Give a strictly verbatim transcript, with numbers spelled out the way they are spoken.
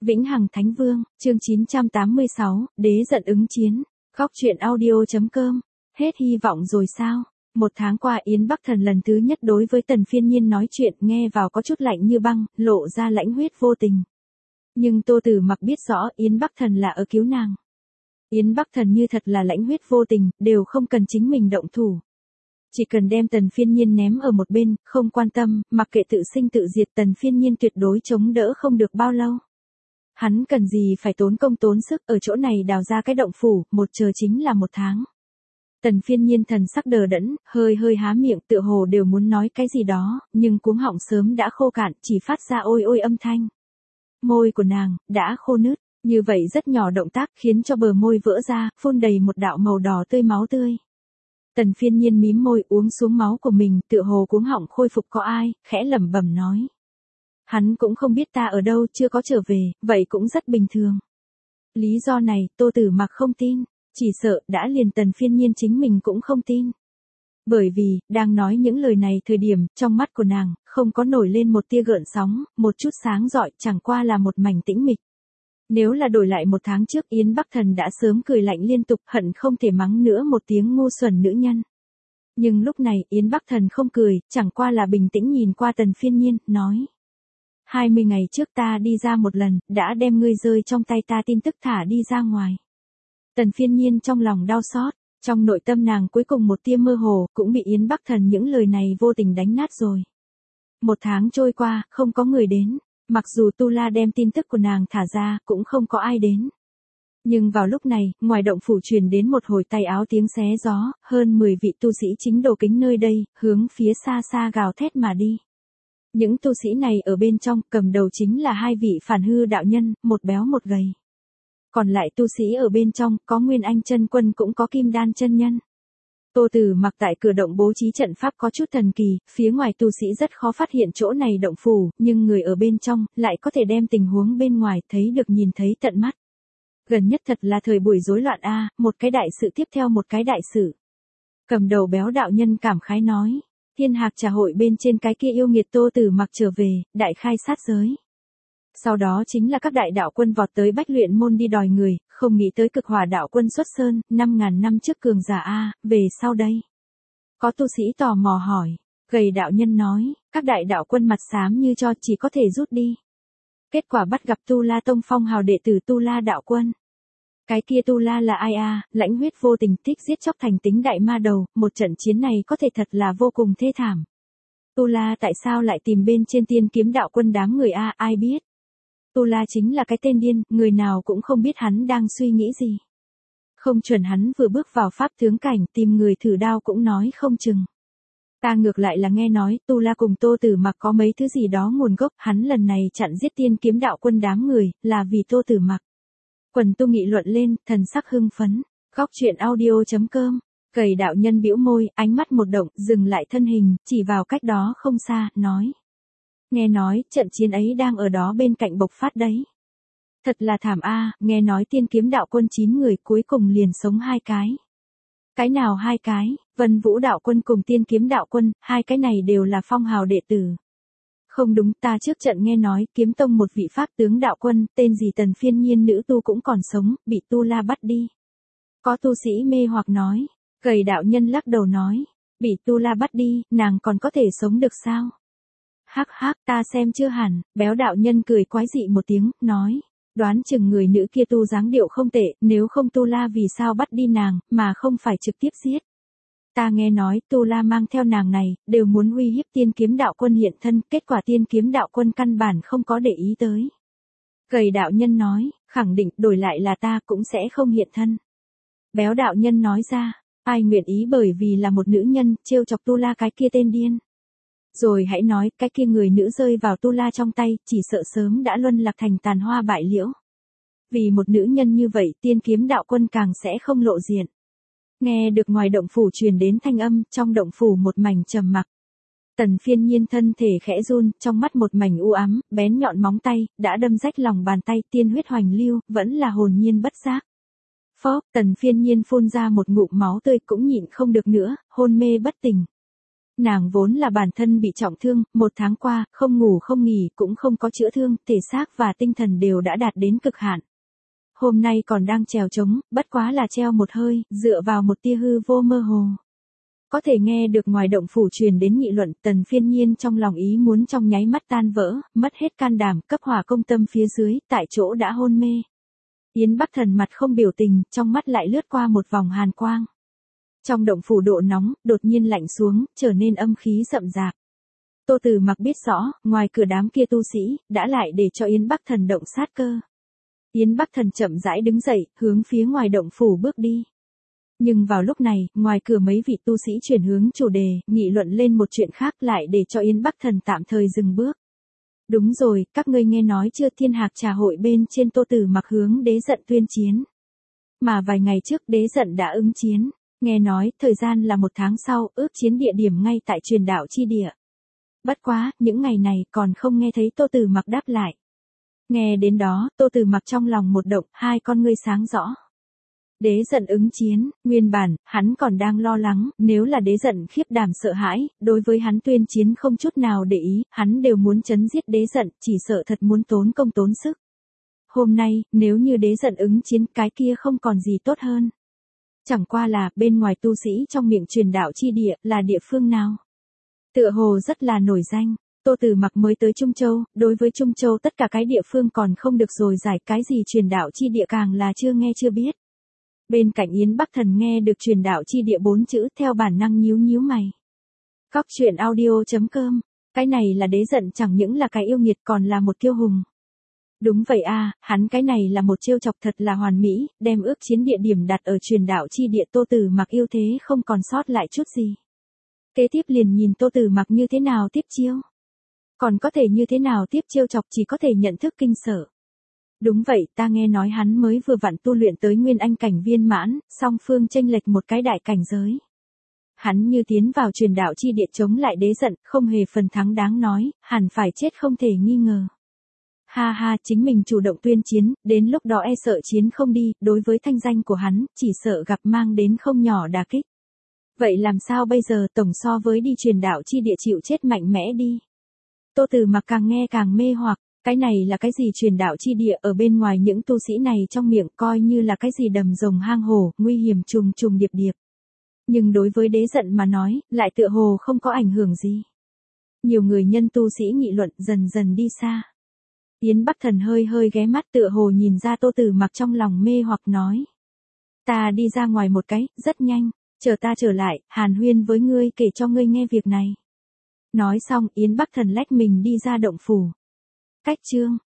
Vĩnh Hằng Thánh Vương, chương chín trăm tám mươi sáu, Đế giận ứng chiến. Góc truyện audio.com. Hết hy vọng rồi sao? Một tháng qua Yến Bắc Thần lần thứ nhất đối với Tần Phiên Nhiên nói chuyện nghe vào có chút lạnh như băng, lộ ra lãnh huyết vô tình. Nhưng Tô Tử Mặc biết rõ Yến Bắc Thần là ở cứu nàng. Yến Bắc Thần như thật là lãnh huyết vô tình, đều không cần chính mình động thủ. Chỉ cần đem Tần Phiên Nhiên ném ở một bên, không quan tâm, mặc kệ tự sinh tự diệt, Tần Phiên Nhiên tuyệt đối chống đỡ không được bao lâu. Hắn cần gì phải tốn công tốn sức ở chỗ này đào ra cái động phủ, một chờ chính là một tháng. Tần Phiên Nhiên thần sắc đờ đẫn, hơi hơi há miệng tựa hồ đều muốn nói cái gì đó, nhưng cuống họng sớm đã khô cạn, chỉ phát ra ôi ôi âm thanh. Môi của nàng, đã khô nứt, như vậy rất nhỏ động tác khiến cho bờ môi vỡ ra, phun đầy một đạo màu đỏ tươi máu tươi. Tần Phiên Nhiên mím môi uống xuống máu của mình, tựa hồ cuống họng khôi phục có ai, khẽ lẩm bẩm nói. Hắn cũng không biết ta ở đâu, chưa có trở về, vậy cũng rất bình thường. Lý do này, Tô Tử Mặc không tin, chỉ sợ đã liền Tần Phiên Nhiên chính mình cũng không tin. Bởi vì, đang nói những lời này thời điểm, trong mắt của nàng, không có nổi lên một tia gợn sóng, một chút sáng rọi, chẳng qua là một mảnh tĩnh mịch. Nếu là đổi lại một tháng trước, Yến Bắc Thần đã sớm cười lạnh liên tục, hận không thể mắng nữa một tiếng ngu xuẩn nữ nhân. Nhưng lúc này, Yến Bắc Thần không cười, chẳng qua là bình tĩnh nhìn qua Tần Phiên Nhiên, nói. hai mươi ngày trước ta đi ra một lần, đã đem ngươi rơi trong tay ta tin tức thả đi ra ngoài. Tần Phiên Nhiên trong lòng đau xót, trong nội tâm nàng cuối cùng một tia mơ hồ, cũng bị Yến Bắc Thần những lời này vô tình đánh nát rồi. Một tháng trôi qua, không có người đến. Mặc dù Tu La đem tin tức của nàng thả ra, cũng không có ai đến. Nhưng vào lúc này, ngoài động phủ truyền đến một hồi tay áo tiếng xé gió, hơn mười vị tu sĩ chính đồ kính nơi đây, hướng phía xa xa gào thét mà đi. Những tu sĩ này ở bên trong, cầm đầu chính là hai vị phản hư đạo nhân, một béo một gầy. Còn lại tu sĩ ở bên trong, có Nguyên Anh chân quân cũng có Kim Đan chân nhân. Tô Tử Mặc tại cửa động bố trí trận pháp có chút thần kỳ, phía ngoài tu sĩ rất khó phát hiện chỗ này động phủ, nhưng người ở bên trong, lại có thể đem tình huống bên ngoài thấy được nhìn thấy tận mắt. Gần nhất thật là thời buổi rối loạn a, một cái đại sự tiếp theo một cái đại sự. Cầm đầu béo đạo nhân cảm khái nói, Thiên Hạc Trà hội bên trên cái kia yêu nghiệt Tô Tử Mặc trở về, đại khai sát giới. Sau đó chính là các đại đạo quân vọt tới Bách Luyện môn đi đòi người, không nghĩ tới Cực Hỏa đạo quân xuất sơn, năm ngàn năm trước cường giả a, về sau đây. Có tu sĩ tò mò hỏi, gầy đạo nhân nói, các đại đạo quân mặt xám như cho chỉ có thể rút đi. Kết quả bắt gặp Tu La Tông phong hào đệ tử Tu La đạo quân. Cái kia Tu La là ai a, lãnh huyết vô tình thích giết chóc thành tính đại ma đầu, một trận chiến này có thể thật là vô cùng thê thảm. Tu La tại sao lại tìm bên trên Tiên Kiếm đạo quân đám người a, ai biết. Tu La chính là cái tên điên, người nào cũng không biết hắn đang suy nghĩ gì. Không chuẩn hắn vừa bước vào pháp tướng cảnh, tìm người thử đao cũng nói không chừng. Ta ngược lại là nghe nói, Tu La cùng Tô Tử Mặc có mấy thứ gì đó nguồn gốc, hắn lần này chặn giết Tiên Kiếm đạo quân đám người, là vì Tô Tử Mặc. Quần tu nghị luận lên, thần sắc hưng phấn. Góc truyện audio.com. Gầy đạo nhân bĩu môi, ánh mắt một động, dừng lại thân hình, chỉ vào cách đó không xa, nói. Nghe nói, trận chiến ấy đang ở đó bên cạnh bộc phát đấy. Thật là thảm a, nghe nói Tiên Kiếm đạo quân chín người cuối cùng liền sống hai cái. Cái nào hai cái, Vân Vũ đạo quân cùng Tiên Kiếm đạo quân, hai cái này đều là phong hào đệ tử. Không đúng, ta trước trận nghe nói, Kiếm Tông một vị pháp tướng đạo quân, tên gì Tần Phiên Nhiên nữ tu cũng còn sống, bị Tu La bắt đi. Có tu sĩ mê hoặc nói, gầy đạo nhân lắc đầu nói, bị Tu La bắt đi, nàng còn có thể sống được sao? Hắc hắc, ta xem chưa hẳn, béo đạo nhân cười quái dị một tiếng, nói, đoán chừng người nữ kia tu dáng điệu không tệ, nếu không Tu La vì sao bắt đi nàng, mà không phải trực tiếp giết. Ta nghe nói, Tu La mang theo nàng này, đều muốn uy hiếp Tiên Kiếm đạo quân hiện thân, kết quả Tiên Kiếm đạo quân căn bản không có để ý tới. Gầy đạo nhân nói, khẳng định, đổi lại là ta cũng sẽ không hiện thân. Béo đạo nhân nói ra, ai nguyện ý bởi vì là một nữ nhân, trêu chọc Tu La cái kia tên điên. Rồi hãy nói, cái kia người nữ rơi vào Tu La trong tay, chỉ sợ sớm đã luân lạc thành tàn hoa bại liễu. Vì một nữ nhân như vậy, Tiên Kiếm đạo quân càng sẽ không lộ diện. Nghe được ngoài động phủ truyền đến thanh âm, trong động phủ một mảnh trầm mặc. Tần Phiên Nhiên thân thể khẽ run, trong mắt một mảnh u ám, bén nhọn móng tay, đã đâm rách lòng bàn tay, tiên huyết hoành lưu, vẫn là hồn nhiên bất giác. Phó, Tần Phiên Nhiên phun ra một ngụm máu tươi cũng nhịn không được nữa, hôn mê bất tỉnh. Nàng vốn là bản thân bị trọng thương, một tháng qua, không ngủ không nghỉ, cũng không có chữa thương, thể xác và tinh thần đều đã đạt đến cực hạn. Hôm nay còn đang trèo trống, bất quá là treo một hơi, dựa vào một tia hư vô mơ hồ. Có thể nghe được ngoài động phủ truyền đến nghị luận, Tần Phiên Nhiên trong lòng ý muốn trong nháy mắt tan vỡ, mất hết can đảm, cấp hỏa công tâm phía dưới, tại chỗ đã hôn mê. Yến Bắc Thần mặt không biểu tình, trong mắt lại lướt qua một vòng hàn quang. Trong động phủ độ nóng, đột nhiên lạnh xuống, trở nên âm khí rậm rạp. Tô Từ Mặc biết rõ, ngoài cửa đám kia tu sĩ, đã lại để cho Yến Bắc Thần động sát cơ. Yến Bắc Thần chậm rãi đứng dậy, hướng phía ngoài động phủ bước đi. Nhưng vào lúc này, ngoài cửa mấy vị tu sĩ chuyển hướng chủ đề, nghị luận lên một chuyện khác lại để cho Yến Bắc Thần tạm thời dừng bước. Đúng rồi, các ngươi nghe nói chưa, Thiên Hạc trà hội bên trên Tô Từ Mặc hướng Đế Giận tuyên chiến. Mà vài ngày trước Đế Giận đã ứng chiến. Nghe nói, thời gian là một tháng sau, ước chiến địa điểm ngay tại Truyền Đạo chi địa. Bất quá, những ngày này còn không nghe thấy Tô Từ Mặc đáp lại. Nghe đến đó, Tô Từ Mặc trong lòng một động, hai con ngươi sáng rõ. Đế Giận ứng chiến, nguyên bản, hắn còn đang lo lắng, nếu là Đế Giận khiếp đảm sợ hãi, đối với hắn tuyên chiến không chút nào để ý, hắn đều muốn chấn giết Đế Giận, chỉ sợ thật muốn tốn công tốn sức. Hôm nay, nếu như Đế Giận ứng chiến, cái kia không còn gì tốt hơn. Chẳng qua là, bên ngoài tu sĩ trong miệng Truyền Đạo chi địa, là địa phương nào? Tựa hồ rất là nổi danh. Tô Từ Mặc mới tới Trung Châu, đối với Trung Châu tất cả cái địa phương còn không được rồi giải, cái gì Truyền Đạo chi địa càng là chưa nghe chưa biết. Bên cạnh Yến Bắc Thần nghe được Truyền Đạo chi địa bốn chữ, theo bản năng nhíu nhíu mày. Cóc truyện audio chấm com, cái này là Đế Giận chẳng những là cái yêu nghiệt còn là một kiêu hùng. Đúng vậy a, hắn cái này là một chiêu chọc thật là hoàn mỹ, đem ước chiến địa điểm đặt ở Truyền Đạo chi địa. Tô Từ Mặc yêu thế không còn sót lại chút gì. Kế tiếp liền nhìn Tô Từ Mặc như thế nào tiếp chiêu. Còn có thể như thế nào tiếp chiêu chọc, chỉ có thể nhận thức kinh sợ. Đúng vậy, ta nghe nói hắn mới vừa vặn tu luyện tới nguyên anh cảnh viên mãn, song phương chênh lệch một cái đại cảnh giới. Hắn như tiến vào Truyền Đạo chi địa chống lại Đế Giận, không hề phần thắng đáng nói, hẳn phải chết không thể nghi ngờ. Ha ha, chính mình chủ động tuyên chiến, đến lúc đó e sợ chiến không đi, đối với thanh danh của hắn, chỉ sợ gặp mang đến không nhỏ đả kích. Vậy làm sao bây giờ, tổng so với đi Truyền Đạo chi địa chịu chết mạnh mẽ đi. Tô Từ Mặc càng nghe càng mê hoặc, cái này là cái gì Truyền Đạo chi địa, ở bên ngoài những tu sĩ này trong miệng coi như là cái gì đầm rồng hang hổ, nguy hiểm trùng trùng điệp điệp. Nhưng đối với Đế Giận mà nói, lại tựa hồ không có ảnh hưởng gì. Nhiều người nhân tu sĩ nghị luận dần dần đi xa. Yến Bắc Thần hơi hơi ghé mắt tựa hồ nhìn ra Tô Từ Mặc trong lòng mê hoặc nói. Ta đi ra ngoài một cái, rất nhanh, chờ ta trở lại, hàn huyên với ngươi kể cho ngươi nghe việc này. Nói xong Yến Bắc Thần lách mình đi ra động phủ. Cách chương